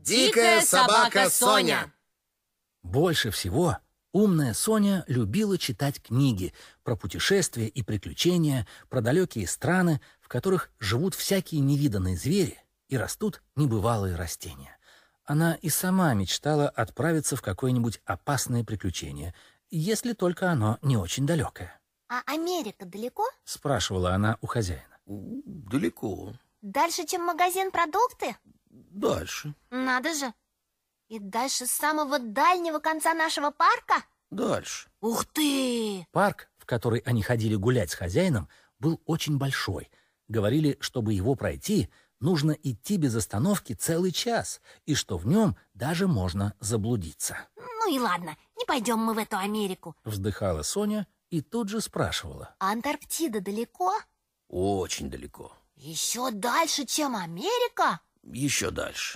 Дикая собака Соня. Больше всего умная Соня любила читать книги про путешествия и приключения, про далекие страны, в которых живут всякие невиданные звери и растут небывалые растения. Она и сама мечтала отправиться в какое-нибудь опасное приключение, если только оно не очень далекое. А Америка далеко? Спрашивала она у хозяина. Далеко. Дальше, чем магазин продукты? Дальше. Надо же. И дальше самого дальнего конца нашего парка? Дальше. Ух ты! Парк, в который они ходили гулять с хозяином, был очень большой. Говорили, чтобы его пройти, нужно идти без остановки целый час, и что в нем даже можно заблудиться. Ну и ладно, не пойдем мы в эту Америку. Вздыхала Соня и тут же спрашивала. А Антарктида далеко? Очень далеко. Еще дальше, чем Америка? Еще дальше.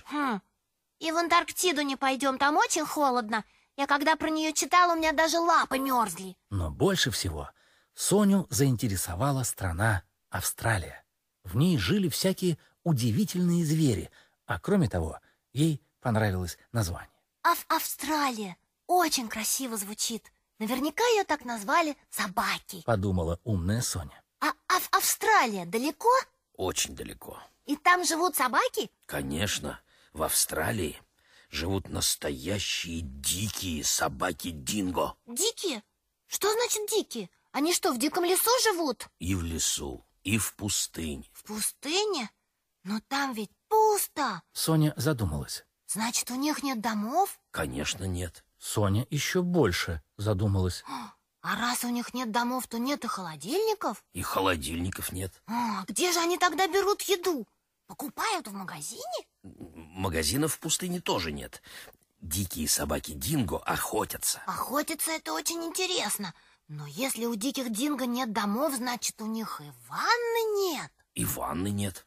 И в Антарктиду не пойдем, там очень холодно. Я когда про нее читала, у меня даже лапы мерзли. Но больше всего Соню заинтересовала страна Австралия. В ней жили всякие удивительные звери, а кроме того, ей понравилось название. Австралия. Очень красиво звучит. Наверняка ее так назвали собаки. Подумала умная Соня. А Австралия далеко? Очень далеко. И там живут собаки? Конечно, в Австралии живут настоящие дикие собаки динго. Дикие? Что значит дикие? Они что, в диком лесу живут? И в лесу, и в пустыне. В пустыне? Но там ведь пусто. Соня задумалась. Значит, у них нет домов? Конечно, нет. Соня еще больше задумалась. А раз у них нет домов, то нет и холодильников? И холодильников нет. А где же они тогда берут еду? Покупают в магазине? Магазинов в пустыне тоже нет. Дикие собаки динго охотятся. Охотиться — это очень интересно. Но если у диких динго нет домов, значит, у них и ванны нет. И ванны нет.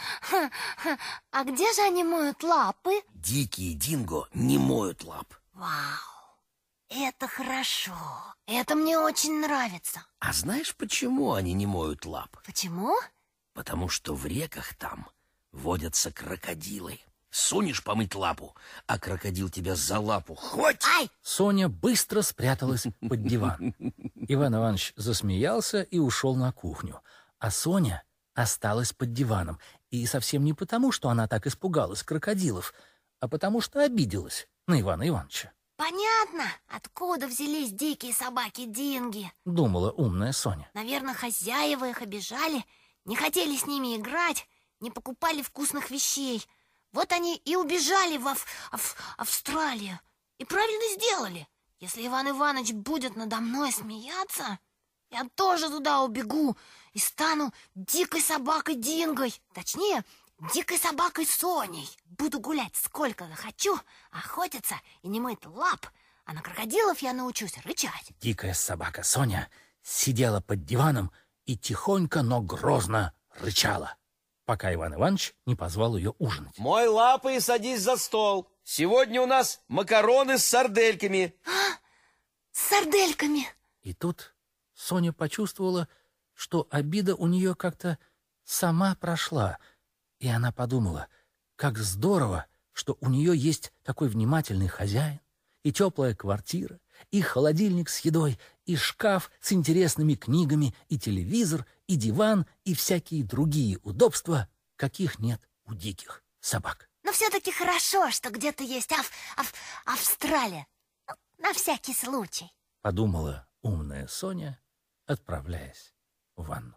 А где же они моют лапы? Дикие динго не моют лап. Вау, это хорошо. Это мне очень нравится. А знаешь, почему они не моют лап? Почему? Потому что в реках там водятся крокодилы. Сунешь помыть лапу, а крокодил тебя за лапу хватит. Ай! Соня быстро спряталась под диван. Иван Иванович засмеялся и ушел на кухню. А Соня осталась под диваном. И совсем не потому, что она так испугалась крокодилов, а потому что обиделась на Ивана Ивановича. Понятно, откуда взялись дикие собаки-динги. Думала умная Соня. Наверное, хозяева их обижали, не хотели с ними играть, не покупали вкусных вещей. Вот они и убежали в Австралию. И правильно сделали. Если Иван Иванович будет надо мной смеяться, я тоже туда убегу и стану дикой собакой-дингой. Точнее, дикой собакой Соней. Буду гулять сколько захочу, охотиться и не мыть лап. А на крокодилов я научусь рычать. Дикая собака Соня сидела под диваном и тихонько, но грозно рычала, пока Иван Иванович не позвал ее ужинать. Мой лапы и садись за стол. Сегодня у нас макароны с сардельками. С сардельками. И тут Соня почувствовала, что обида у нее как-то сама прошла. И она подумала, как здорово, что у нее есть такой внимательный хозяин, и теплая квартира, и холодильник с едой, и шкаф с интересными книгами, и телевизор, и диван, и всякие другие удобства, каких нет у диких собак. Но все-таки хорошо, что где-то есть Австралия. Ну, на всякий случай. Подумала умная Соня, отправляясь в ванну.